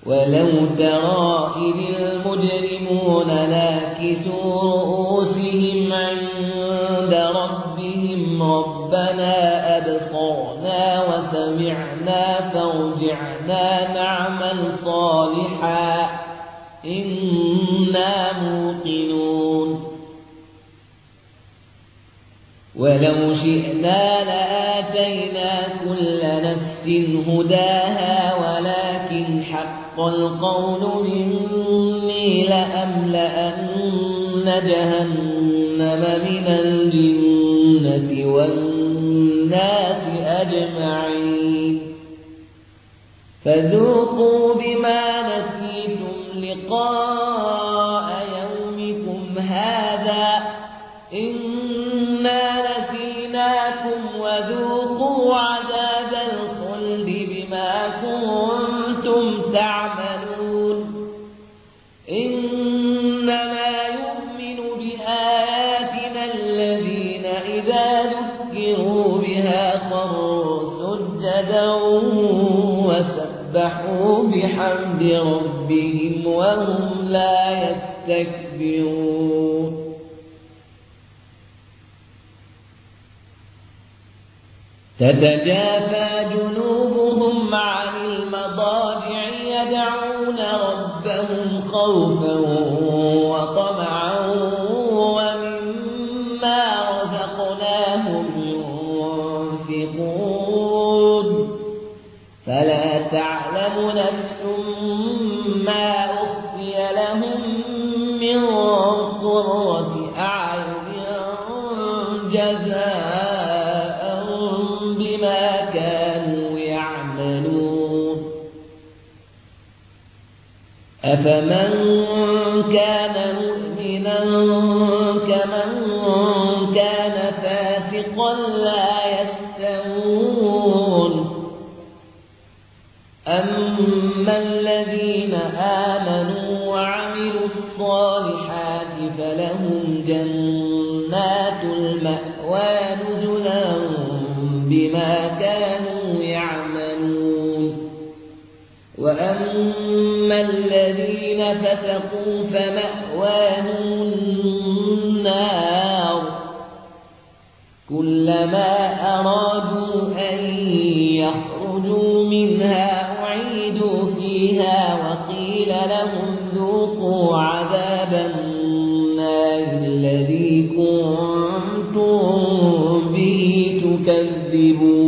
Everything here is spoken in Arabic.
ولو ترى إذ المجرمون ناكسوا رؤوسهم عند ربهم ربنا أبصرنا وسمعنا فارجعنا نعمل صالحا إنا موقنون ولو شئنا لآتينا كل نفس هداها ولكن حق القول مني لأملأن جهنم من الجنة والناس أجمعين فذوقوا بما نسيتم لقاء يومكم هذا إنا نسيناكم وذوقوا عذاب الخلد بما كنتم تعملون إنما يؤمن بآياتنا الذين إذا ذكروا بها خروا سجدا وسبحوا بحمد ربهم وهم لا يستكبرون تتجافى جنوبهم عن المضاجع يدعون ربهم خوفا وطمعا ومما رزقناهم ينفقون فلا تعلم نفس ما أخفي لهم من قرة أعين جزاء بما كانوا يعملون أفمن كان مؤمنا كمن كان فاسقا لا يستوون أما الذين آمنوا وعملوا الصالحات فلهم جنات المأوى نزلا بما كانوا يعملون وأما الذين فسقوا فمأواهم النار كلما أرادوا أن يخرجوا منها أعيدوا فيها وقيل لهم ذوقوا عذاب النار الذي كنتم به تكذبون